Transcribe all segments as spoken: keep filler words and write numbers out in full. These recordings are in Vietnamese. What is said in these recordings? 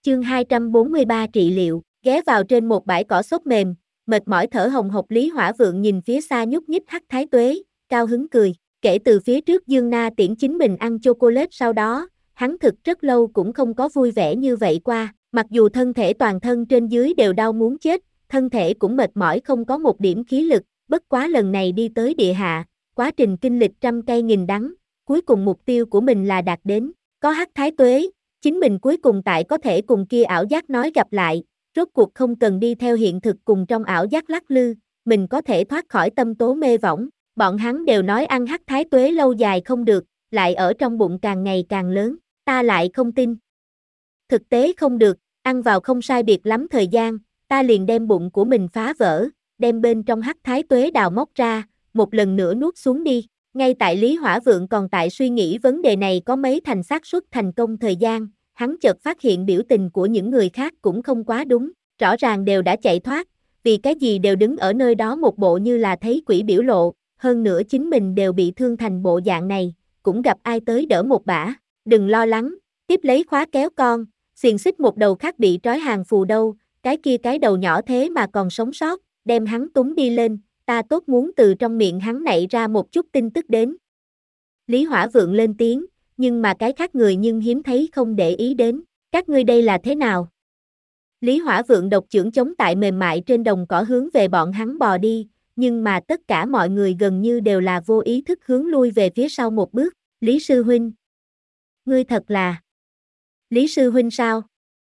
Chương hai trăm bốn mươi ba trị liệu, ghé vào trên một bãi cỏ xốp mềm, mệt mỏi thở hồng hộc Lý Hỏa Vượng nhìn phía xa nhúc nhích Hắc Thái Tuế, cao hứng cười, kể từ phía trước Dương Na tiễn chính mình ăn chocolate sau đó, hắn thực rất lâu cũng không có vui vẻ như vậy qua, mặc dù thân thể toàn thân trên dưới đều đau muốn chết, thân thể cũng mệt mỏi không có một điểm khí lực, bất quá lần này đi tới địa hạ, quá trình kinh lịch trăm cây nghìn đắng, cuối cùng mục tiêu của mình là đạt đến, có Hắc Thái Tuế. Chính mình cuối cùng tại có thể cùng kia ảo giác nói gặp lại, rốt cuộc không cần đi theo hiện thực cùng trong ảo giác lắc lư, mình có thể thoát khỏi tâm tố mê võng. Bọn hắn đều nói ăn Hắc Thái Tuế lâu dài không được, lại ở trong bụng càng ngày càng lớn, ta lại không tin. Thực tế không được, ăn vào không sai biệt lắm thời gian, ta liền đem bụng của mình phá vỡ, đem bên trong Hắc Thái Tuế đào móc ra, một lần nữa nuốt xuống đi. Ngay tại Lý Hỏa Vượng còn tại suy nghĩ vấn đề này có mấy thành xác suất thành công thời gian, hắn chợt phát hiện biểu tình của những người khác cũng không quá đúng, rõ ràng đều đã chạy thoát, vì cái gì đều đứng ở nơi đó một bộ như là thấy quỷ biểu lộ, hơn nữa chính mình đều bị thương thành bộ dạng này, cũng gặp ai tới đỡ một bả, đừng lo lắng, tiếp lấy khóa kéo con, xiềng xích một đầu khác bị trói hàng phù đâu, cái kia cái đầu nhỏ thế mà còn sống sót, đem hắn túng đi lên, ta tốt muốn từ trong miệng hắn nảy ra một chút tin tức đến. Lý Hỏa Vượng lên tiếng, nhưng mà cái khác người nhưng hiếm thấy không để ý đến, các ngươi đây là thế nào? Lý Hỏa Vượng độc chưởng chống tại mềm mại trên đồng cỏ hướng về bọn hắn bò đi, nhưng mà tất cả mọi người gần như đều là vô ý thức hướng lui về phía sau một bước, Lý Sư Huynh. Ngươi thật là... Lý Sư Huynh sao?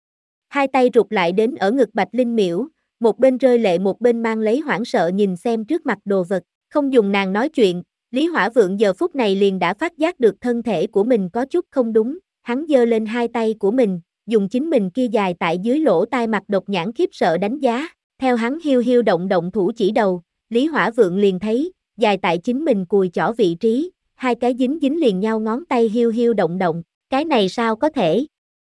Hai tay rụt lại đến ở ngực Bạch Linh Miễu, một bên rơi lệ một bên mang lấy hoảng sợ nhìn xem trước mặt đồ vật, không dùng nàng nói chuyện, Lý Hỏa Vượng giờ phút này liền đã phát giác được thân thể của mình có chút không đúng, hắn giơ lên hai tay của mình, dùng chính mình kia dài tại dưới lỗ tai mặt độc nhãn khiếp sợ đánh giá, theo hắn hiu hiu động động thủ chỉ đầu, Lý Hỏa Vượng liền thấy, dài tại chính mình cùi chỏ vị trí, hai cái dính dính liền nhau ngón tay hiu hiu động động, cái này sao có thể?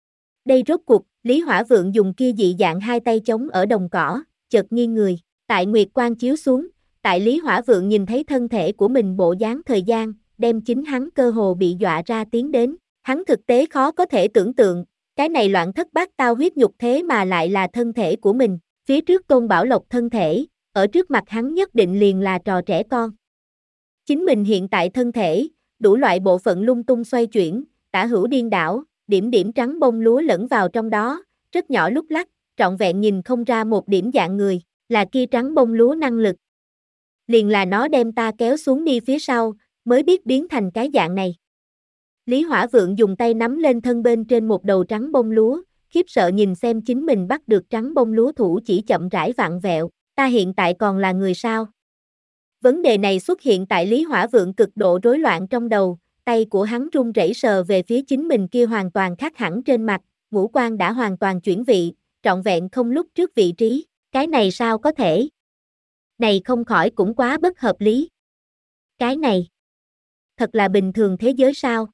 Đây rốt cuộc, Lý Hỏa Vượng dùng kia dị dạng hai tay chống ở đồng cỏ, chợt nghiêng người, tại nguyệt quang chiếu xuống, tại Lý Hỏa Vượng nhìn thấy thân thể của mình bộ dáng thời gian, đem chính hắn cơ hồ bị dọa ra tiếng đến, hắn thực tế khó có thể tưởng tượng, cái này loạn thất bát tao huyết nhục thế mà lại là thân thể của mình, phía trước Tôn Bảo Lộc thân thể, ở trước mặt hắn nhất định liền là trò trẻ con. Chính mình hiện tại thân thể, đủ loại bộ phận lung tung xoay chuyển, tả hữu điên đảo, điểm điểm trắng bông lúa lẫn vào trong đó, rất nhỏ lúc lắc, trọn vẹn nhìn không ra một điểm dạng người, là kia trắng bông lúa năng lực. Liền là nó đem ta kéo xuống đi phía sau, mới biết biến thành cái dạng này. Lý Hỏa Vượng dùng tay nắm lên thân bên trên một đầu trắng bông lúa, khiếp sợ nhìn xem chính mình bắt được trắng bông lúa thủ chỉ chậm rãi vặn vẹo, ta hiện tại còn là người sao? Vấn đề này xuất hiện tại Lý Hỏa Vượng cực độ rối loạn trong đầu, tay của hắn run rẩy sờ về phía chính mình kia hoàn toàn khác hẳn trên mặt, ngũ quan đã hoàn toàn chuyển vị, trọn vẹn không lúc trước vị trí, cái này sao có thể? Này không khỏi cũng quá bất hợp lý. Cái này, thật là bình thường thế giới sao?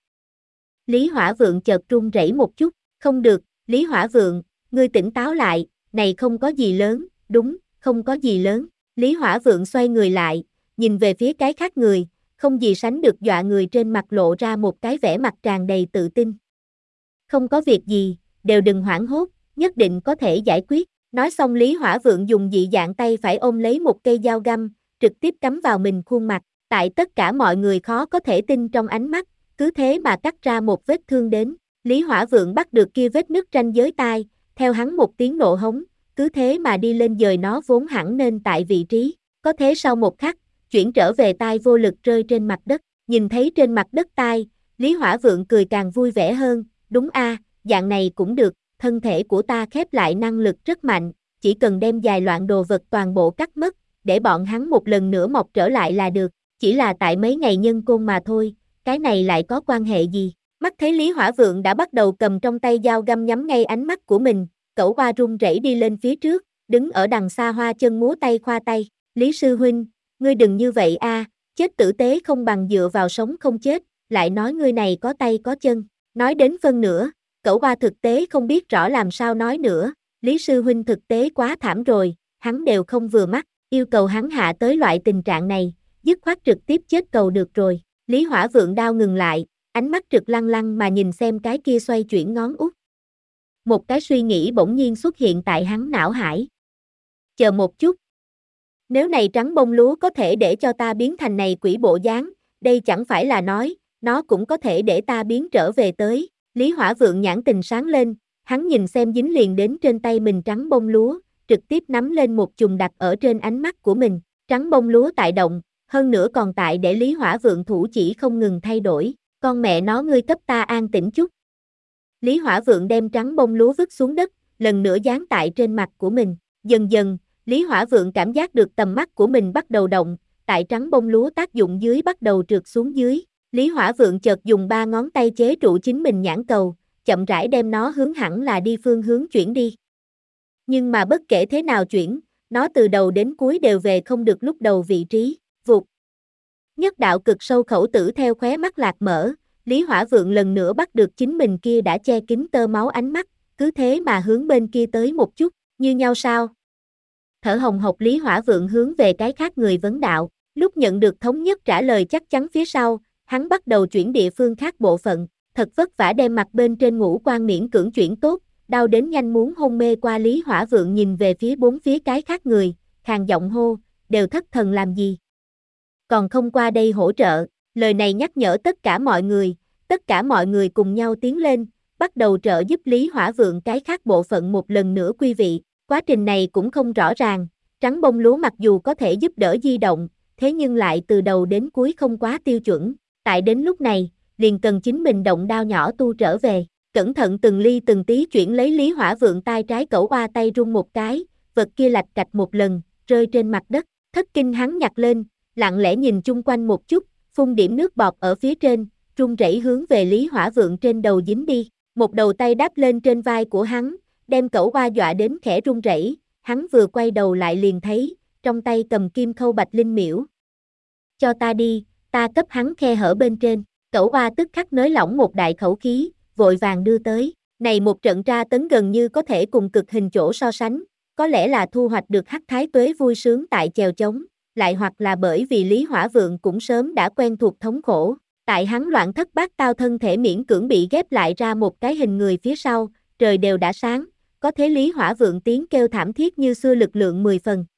Lý Hỏa Vượng chợt run rẩy một chút, không được, Lý Hỏa Vượng, ngươi tỉnh táo lại, này không có gì lớn, đúng, không có gì lớn. Lý Hỏa Vượng xoay người lại, nhìn về phía cái khác người, không gì sánh được dọa người trên mặt lộ ra một cái vẻ mặt tràn đầy tự tin. Không có việc gì, đều đừng hoảng hốt, nhất định có thể giải quyết. Nói xong Lý Hỏa Vượng dùng dị dạng tay phải ôm lấy một cây dao găm, trực tiếp cắm vào mình khuôn mặt, tại tất cả mọi người khó có thể tin trong ánh mắt, cứ thế mà cắt ra một vết thương đến. Lý Hỏa Vượng bắt được kia vết nứt ranh giới tai, theo hắn một tiếng nộ hống, cứ thế mà đi lên dời nó vốn hẳn nên tại vị trí, có thế sau một khắc, chuyển trở về tai vô lực rơi trên mặt đất, nhìn thấy trên mặt đất tai, Lý Hỏa Vượng cười càng vui vẻ hơn, đúng a, dạng này cũng được, thân thể của ta khép lại năng lực rất mạnh, chỉ cần đem dài loạn đồ vật toàn bộ cắt mất, để bọn hắn một lần nữa mọc trở lại là được, chỉ là tại mấy ngày nhân côn mà thôi, cái này lại có quan hệ gì? Mắt thấy Lý Hỏa Vượng đã bắt đầu cầm trong tay dao găm nhắm ngay ánh mắt của mình, Cẩu Hoa run rẩy đi lên phía trước, đứng ở đằng xa hoa chân múa tay khoa tay, Lý Sư Huynh, ngươi đừng như vậy a, chết tử tế không bằng dựa vào sống không chết, lại nói ngươi này có tay có chân, nói đến phân nửa, Cẩu Hoa thực tế không biết rõ làm sao nói nữa, Lý Sư Huynh thực tế quá thảm rồi, hắn đều không vừa mắt, yêu cầu hắn hạ tới loại tình trạng này, dứt khoát trực tiếp chết cầu được rồi, Lý Hỏa Vượng đao ngừng lại, ánh mắt trực lăng lăng mà nhìn xem cái kia xoay chuyển ngón út. một cái suy nghĩ bỗng nhiên xuất hiện tại hắn não hải. Chờ một chút. Nếu này trắng bông lúa có thể để cho ta biến thành này quỷ bộ dáng, đây chẳng phải là nói, nó cũng có thể để ta biến trở về tới. Lý Hỏa Vượng nhãn tình sáng lên, hắn nhìn xem dính liền đến trên tay mình trắng bông lúa, trực tiếp nắm lên một chùm đặt ở trên ánh mắt của mình. Trắng bông lúa tại động, hơn nữa còn tại để Lý Hỏa Vượng thủ chỉ không ngừng thay đổi. Con mẹ nó ngươi cấp ta an tĩnh chút. Lý Hỏa Vượng đem trắng bông lúa vứt xuống đất, lần nữa dán tại trên mặt của mình. Dần dần, Lý Hỏa Vượng cảm giác được tầm mắt của mình bắt đầu động, tại trắng bông lúa tác dụng dưới bắt đầu trượt xuống dưới. Lý Hỏa Vượng chợt dùng ba ngón tay chế trụ chính mình nhãn cầu, chậm rãi đem nó hướng hẳn là đi phương hướng chuyển đi. Nhưng mà bất kể thế nào chuyển, nó từ đầu đến cuối đều về không được lúc đầu vị trí. Vụt. Nhất đạo cực sâu khẩu tử theo khóe mắt lạc mở, Lý Hỏa Vượng lần nữa bắt được chính mình kia đã che kín tơ máu ánh mắt, cứ thế mà hướng bên kia tới một chút, như nhau sao? Thở hồng hộc Lý Hỏa Vượng hướng về cái khác người vấn đạo, lúc nhận được thống nhất trả lời chắc chắn phía sau, hắn bắt đầu chuyển địa phương khác bộ phận, thật vất vả đem mặt bên trên ngũ quan miễn cưỡng chuyển tốt, đau đến nhanh muốn hôn mê qua Lý Hỏa Vượng nhìn về phía bốn phía cái khác người, khàn giọng hô, đều thất thần làm gì? Còn không qua đây hỗ trợ, lời này nhắc nhở tất cả mọi người, tất cả mọi người cùng nhau tiến lên, bắt đầu trợ giúp Lý Hỏa Vượng cái khác bộ phận một lần nữa quy vị. Quá trình này cũng không rõ ràng, trắng bông lúa mặc dù có thể giúp đỡ di động, thế nhưng lại từ đầu đến cuối không quá tiêu chuẩn. Tại đến lúc này, liền cần chính mình động đao nhỏ tu trở về, cẩn thận từng ly từng tí chuyển lấy Lý Hỏa Vượng tay trái cẩu oa tay rung một cái, vật kia lạch cạch một lần, rơi trên mặt đất, thất kinh hắn nhặt lên, lặng lẽ nhìn chung quanh một chút, phun điểm nước bọt ở phía trên, run rẩy hướng về Lý Hỏa Vượng trên đầu dính đi, một đầu tay đáp lên trên vai của hắn, đem cẩu oa dọa đến khẽ run rẩy, hắn vừa quay đầu lại liền thấy, trong tay cầm kim khâu bạch linh miễu. Cho ta đi, ta cấp hắn khe hở bên trên, cẩu oa tức khắc nới lỏng một đại khẩu khí, vội vàng đưa tới, này một trận tra tấn gần như có thể cùng cực hình chỗ so sánh, có lẽ là thu hoạch được Hắc Thái Tuế vui sướng tại chèo trống, lại hoặc là bởi vì Lý Hỏa Vượng cũng sớm đã quen thuộc thống khổ, tại hắn loạn thất bát tao thân thể miễn cưỡng bị ghép lại ra một cái hình người phía sau, trời đều đã sáng, có thế Lý Hỏa Vượng tiếng kêu thảm thiết như xưa lực lượng mười phần,